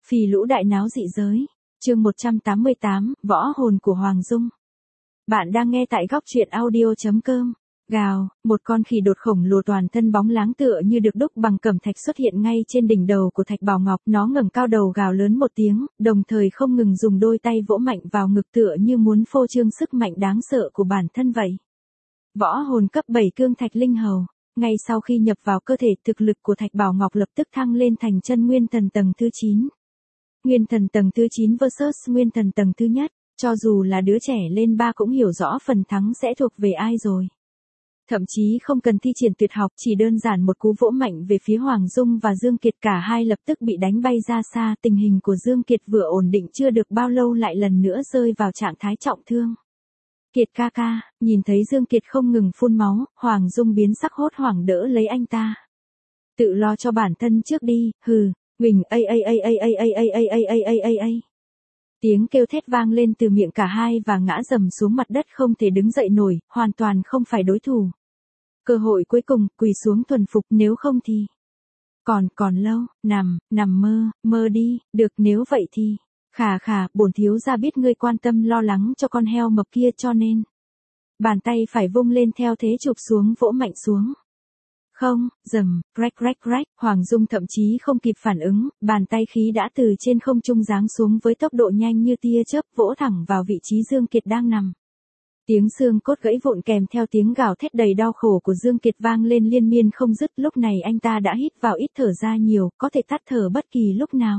Phì lũ đại náo dị giới. Chương 188, võ hồn của Hoàng Dung. Bạn đang nghe tại góc truyện audio.com. Gào, một con khỉ đột khổng lồ toàn thân bóng láng tựa như được đúc bằng cẩm thạch xuất hiện ngay trên đỉnh đầu của Thạch Bảo Ngọc. Nó ngẩng cao đầu gào lớn một tiếng, đồng thời không ngừng dùng đôi tay vỗ mạnh vào ngực tựa như muốn phô trương sức mạnh đáng sợ của bản thân vậy. Võ hồn cấp 7 cương thạch linh hầu. Ngay sau khi nhập vào cơ thể, thực lực của Thạch Bảo Ngọc lập tức thăng lên thành chân nguyên thần tầng thứ 9. Nguyên thần tầng thứ 9 versus nguyên thần tầng thứ nhất, cho dù là đứa trẻ lên 3 cũng hiểu rõ phần thắng sẽ thuộc về ai rồi. Thậm chí không cần thi triển tuyệt học, chỉ đơn giản một cú vỗ mạnh về phía Hoàng Dung và Dương Kiệt, cả hai lập tức bị đánh bay ra xa. Tình hình của Dương Kiệt vừa ổn định chưa được bao lâu lại lần nữa rơi vào trạng thái trọng thương. Kiệt ca ca, nhìn thấy Dương Kiệt không ngừng phun máu, Hoàng Dung biến sắc hốt hoảng đỡ lấy anh ta. Tự lo cho bản thân trước đi, hừ. Huỳnh tiếng kêu thét vang lên từ miệng cả hai và ngã dầm xuống mặt đất không thể đứng dậy nổi, hoàn toàn không phải đối thủ. Cơ hội cuối cùng, quỳ xuống thuần phục, nếu không thì... Còn lâu, nằm mơ đi, được, nếu vậy thì... Khà, bổn thiếu gia biết ngươi quan tâm lo lắng cho con heo mập kia cho nên... Bàn tay phải vung lên theo thế chụp xuống, vỗ mạnh xuống. Không, rầm, rách, Hoàng Dung thậm chí không kịp phản ứng, bàn tay khí đã từ trên không trung giáng xuống với tốc độ nhanh như tia chớp, vỗ thẳng vào vị trí Dương Kiệt đang nằm. Tiếng xương cốt gãy vụn kèm theo tiếng gào thét đầy đau khổ của Dương Kiệt vang lên liên miên không dứt. Lúc này anh ta đã hít vào ít, thở ra nhiều, có thể tắt thở bất kỳ lúc nào.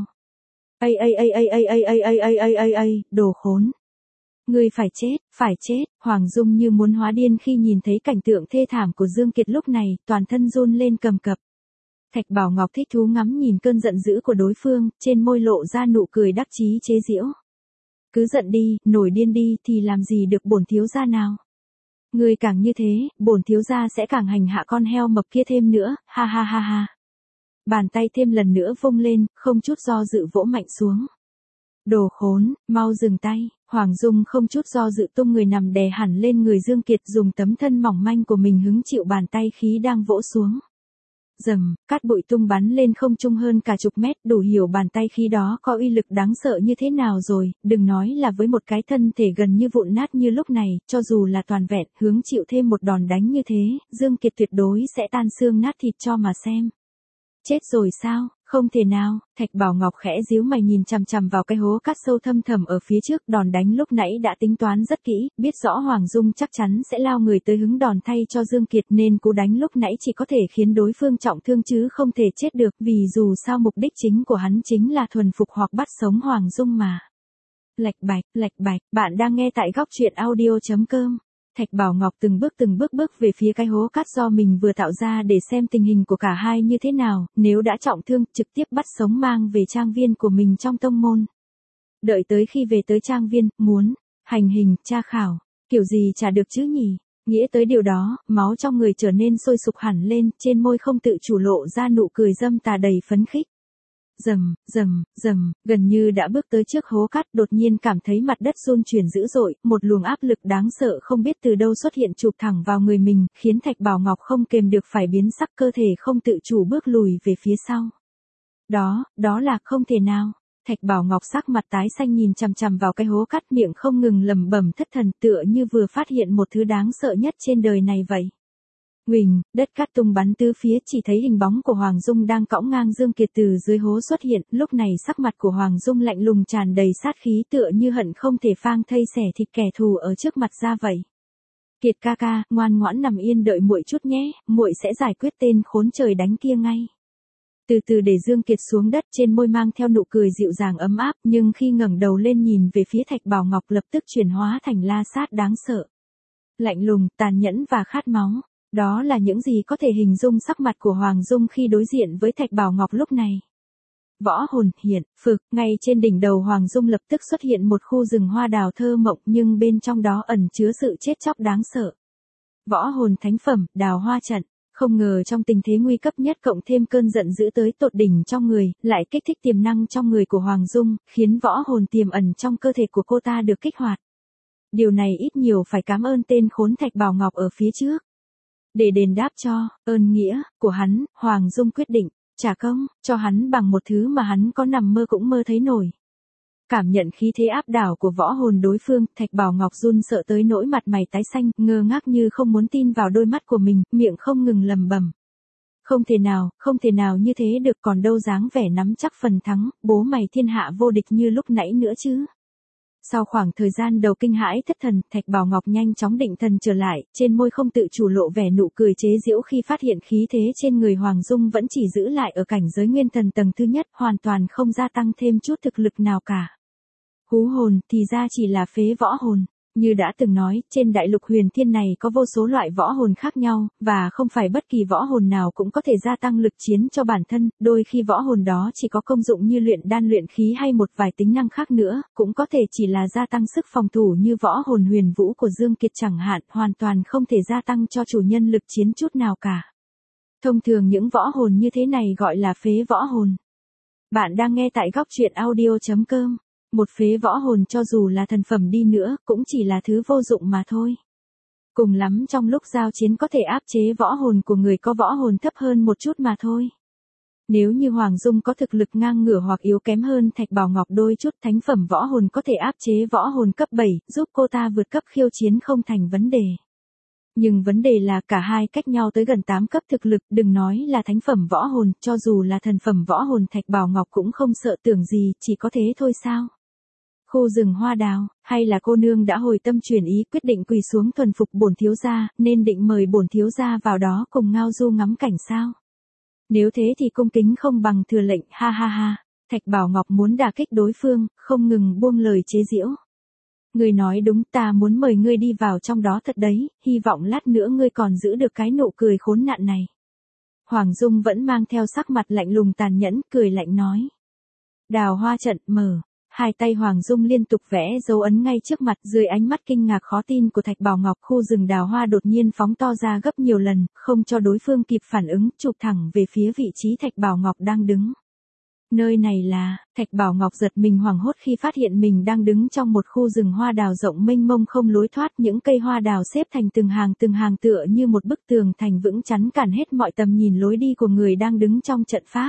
Đồ khốn. Ngươi phải chết, Hoàng Dung như muốn hóa điên khi nhìn thấy cảnh tượng thê thảm của Dương Kiệt lúc này, toàn thân run lên cầm cập. Thạch Bảo Ngọc thích thú ngắm nhìn cơn giận dữ của đối phương, trên môi lộ ra nụ cười đắc chí chế giễu. Cứ giận đi, nổi điên đi thì làm gì được bổn thiếu gia nào. Ngươi càng như thế, bổn thiếu gia sẽ càng hành hạ con heo mập kia thêm nữa, ha. Bàn tay thêm lần nữa vung lên, không chút do dự vỗ mạnh xuống. Đồ khốn, mau dừng tay. Hoàng Dung không chút do dự tung người nằm đè hẳn lên người Dương Kiệt, dùng tấm thân mỏng manh của mình hứng chịu bàn tay khí đang vỗ xuống. Rầm, cát bụi tung bắn lên không trung hơn cả chục mét, đủ hiểu bàn tay khí đó có uy lực đáng sợ như thế nào rồi, đừng nói là với một cái thân thể gần như vụn nát như lúc này, cho dù là toàn vẹn, hứng chịu thêm một đòn đánh như thế, Dương Kiệt tuyệt đối sẽ tan xương nát thịt cho mà xem. Chết rồi sao? Không thể nào. Thạch Bảo Ngọc khẽ díu mày nhìn chằm chằm vào cái hố cát sâu thâm thẳm ở phía trước. Đòn đánh lúc nãy đã tính toán rất kỹ, biết rõ Hoàng Dung chắc chắn sẽ lao người tới hứng đòn thay cho Dương Kiệt, nên cú đánh lúc nãy chỉ có thể khiến đối phương trọng thương chứ không thể chết được, vì dù sao mục đích chính của hắn chính là thuần phục hoặc bắt sống Hoàng Dung mà. Lạch bạch, bạn đang nghe tại góc truyện audio.com. Thạch Bảo Ngọc từng bước bước về phía cái hố cát do mình vừa tạo ra để xem tình hình của cả hai như thế nào, nếu đã trọng thương, trực tiếp bắt sống mang về trang viên của mình trong tông môn. Đợi tới khi về tới trang viên, muốn hành hình, tra khảo, kiểu gì chả được chứ nhỉ? Nghĩa tới điều đó, máu trong người trở nên sôi sục hẳn lên, trên môi không tự chủ lộ ra nụ cười dâm tà đầy phấn khích. Rầm, gần như đã bước tới trước hố cát, đột nhiên cảm thấy mặt đất run chuyển dữ dội, một luồng áp lực đáng sợ không biết từ đâu xuất hiện chụp thẳng vào người mình, khiến Thạch Bảo Ngọc không kềm được phải biến sắc, cơ thể không tự chủ bước lùi về phía sau. Đó là không thể nào. Thạch Bảo Ngọc sắc mặt tái xanh nhìn chằm chằm vào cái hố cát, miệng không ngừng lẩm bẩm thất thần, tựa như vừa phát hiện một thứ đáng sợ nhất trên đời này vậy. Huỳnh, đất cát tung bắn tứ phía, chỉ thấy hình bóng của Hoàng Dung đang cõng ngang Dương Kiệt từ dưới hố xuất hiện. Lúc này sắc mặt của Hoàng Dung lạnh lùng, tràn đầy sát khí, tựa như hận không thể phang thây xẻ thịt kẻ thù ở trước mặt ra vậy. Kiệt ca ca, ngoan ngoãn nằm yên đợi muội chút nhé, muội sẽ giải quyết tên khốn trời đánh kia ngay. Từ từ để Dương Kiệt xuống đất, trên môi mang theo nụ cười dịu dàng ấm áp, nhưng khi ngẩng đầu lên nhìn về phía Thạch Bảo Ngọc lập tức chuyển hóa thành la sát đáng sợ. Lạnh lùng, tàn nhẫn và khát máu. Đó là những gì có thể hình dung sắc mặt của Hoàng Dung khi đối diện với Thạch Bảo Ngọc lúc này. Võ hồn hiện, ngay trên đỉnh đầu Hoàng Dung lập tức xuất hiện một khu rừng hoa đào thơ mộng, nhưng bên trong đó ẩn chứa sự chết chóc đáng sợ. Võ hồn thánh phẩm, đào hoa trận. Không ngờ trong tình thế nguy cấp nhất cộng thêm cơn giận dữ tới tột đỉnh trong người, lại kích thích tiềm năng trong người của Hoàng Dung, khiến võ hồn tiềm ẩn trong cơ thể của cô ta được kích hoạt. Điều này ít nhiều phải cảm ơn tên khốn Thạch Bảo Ngọc ở phía trước. Để đền đáp cho ơn nghĩa của hắn, Hoàng Dung quyết định Trả công, cho hắn bằng một thứ mà hắn có nằm mơ cũng mơ thấy nổi. Cảm nhận khí thế áp đảo của võ hồn đối phương, Thạch Bảo Ngọc run sợ tới nỗi mặt mày tái xanh, ngơ ngác như không muốn tin vào đôi mắt của mình, miệng không ngừng lẩm bẩm. Không thể nào như thế được, còn đâu dáng vẻ nắm chắc phần thắng, bố mày thiên hạ vô địch như lúc nãy nữa chứ. Sau khoảng thời gian đầu kinh hãi thất thần, Thạch Bảo Ngọc nhanh chóng định thần trở lại, trên môi không tự chủ lộ vẻ nụ cười chế giễu khi phát hiện khí thế trên người Hoàng Dung vẫn chỉ giữ lại ở cảnh giới nguyên thần tầng thứ nhất, hoàn toàn không gia tăng thêm chút thực lực nào cả. Hú hồn, thì ra chỉ là phế võ hồn. Như đã từng nói, trên đại lục huyền thiên này có vô số loại võ hồn khác nhau, và không phải bất kỳ võ hồn nào cũng có thể gia tăng lực chiến cho bản thân, đôi khi võ hồn đó chỉ có công dụng như luyện đan luyện khí hay một vài tính năng khác nữa, cũng có thể chỉ là gia tăng sức phòng thủ như võ hồn huyền vũ của Dương Kiệt chẳng hạn, hoàn toàn không thể gia tăng cho chủ nhân lực chiến chút nào cả. Thông thường những võ hồn như thế này gọi là phế võ hồn. Bạn đang nghe tại góc truyện audio.com. Một phế võ hồn cho dù là thần phẩm đi nữa, cũng chỉ là thứ vô dụng mà thôi. Cùng lắm trong lúc giao chiến có thể áp chế võ hồn của người có võ hồn thấp hơn một chút mà thôi. Nếu như Hoàng Dung có thực lực ngang ngửa hoặc yếu kém hơn Thạch Bảo Ngọc đôi chút, thánh phẩm võ hồn có thể áp chế võ hồn cấp 7, giúp cô ta vượt cấp khiêu chiến không thành vấn đề. Nhưng vấn đề là cả hai cách nhau tới gần 8 cấp thực lực, đừng nói là thánh phẩm võ hồn, cho dù là thần phẩm võ hồn Thạch Bảo Ngọc cũng không sợ tưởng gì, chỉ có thế thôi sao? Khu rừng hoa đào, hay là cô nương đã hồi tâm chuyển ý quyết định quỳ xuống thuần phục bổn thiếu gia, nên định mời bổn thiếu gia vào đó cùng ngao du ngắm cảnh sao? Nếu thế thì cung kính không bằng thừa lệnh, ha ha ha. Thạch Bảo Ngọc muốn đả kích đối phương, không ngừng buông lời chế giễu. Ngươi nói đúng, ta muốn mời ngươi đi vào trong đó thật đấy, hy vọng lát nữa ngươi còn giữ được cái nụ cười khốn nạn này. Hoàng Dung vẫn mang theo sắc mặt lạnh lùng tàn nhẫn, cười lạnh nói. Đào hoa trận mở. Hai tay Hoàng Dung liên tục vẽ dấu ấn ngay trước mặt, dưới ánh mắt kinh ngạc khó tin của Thạch Bảo Ngọc, khu rừng đào hoa đột nhiên phóng to ra gấp nhiều lần, không cho đối phương kịp phản ứng, chụp thẳng về phía vị trí Thạch Bảo Ngọc đang đứng. Nơi này là, Thạch Bảo Ngọc giật mình hoảng hốt khi phát hiện mình đang đứng trong một khu rừng hoa đào rộng mênh mông không lối thoát, những cây hoa đào xếp thành từng hàng tựa như một bức tường thành vững chắn cản hết mọi tầm nhìn lối đi của người đang đứng trong trận pháp.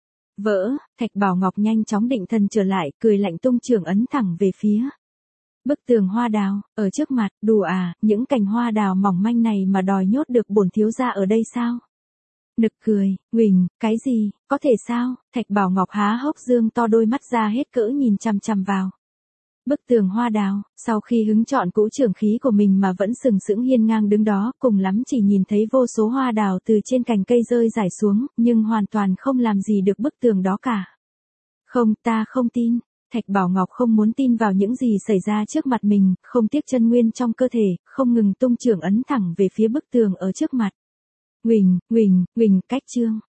Vỡ, Thạch Bảo Ngọc nhanh chóng định thần trở lại, cười lạnh tung trường ấn thẳng về phía bức tường hoa đào, ở trước mặt, đùa à, những cành hoa đào mỏng manh này mà đòi nhốt được bổn thiếu gia ở đây sao? Nực cười, Huỳnh, cái gì, có thể sao? Thạch Bảo Ngọc há hốc dương to đôi mắt ra hết cỡ nhìn chằm chằm vào bức tường hoa đào, sau khi hứng chọn cũ trưởng khí của mình mà vẫn sừng sững hiên ngang đứng đó, cùng lắm chỉ nhìn thấy vô số hoa đào từ trên cành cây rơi rải xuống, nhưng hoàn toàn không làm gì được bức tường đó cả. Không, ta không tin. Thạch Bảo Ngọc không muốn tin vào những gì xảy ra trước mặt mình, không tiếc chân nguyên trong cơ thể, không ngừng tung trưởng ấn thẳng về phía bức tường ở trước mặt. Huỳnh, cách chương.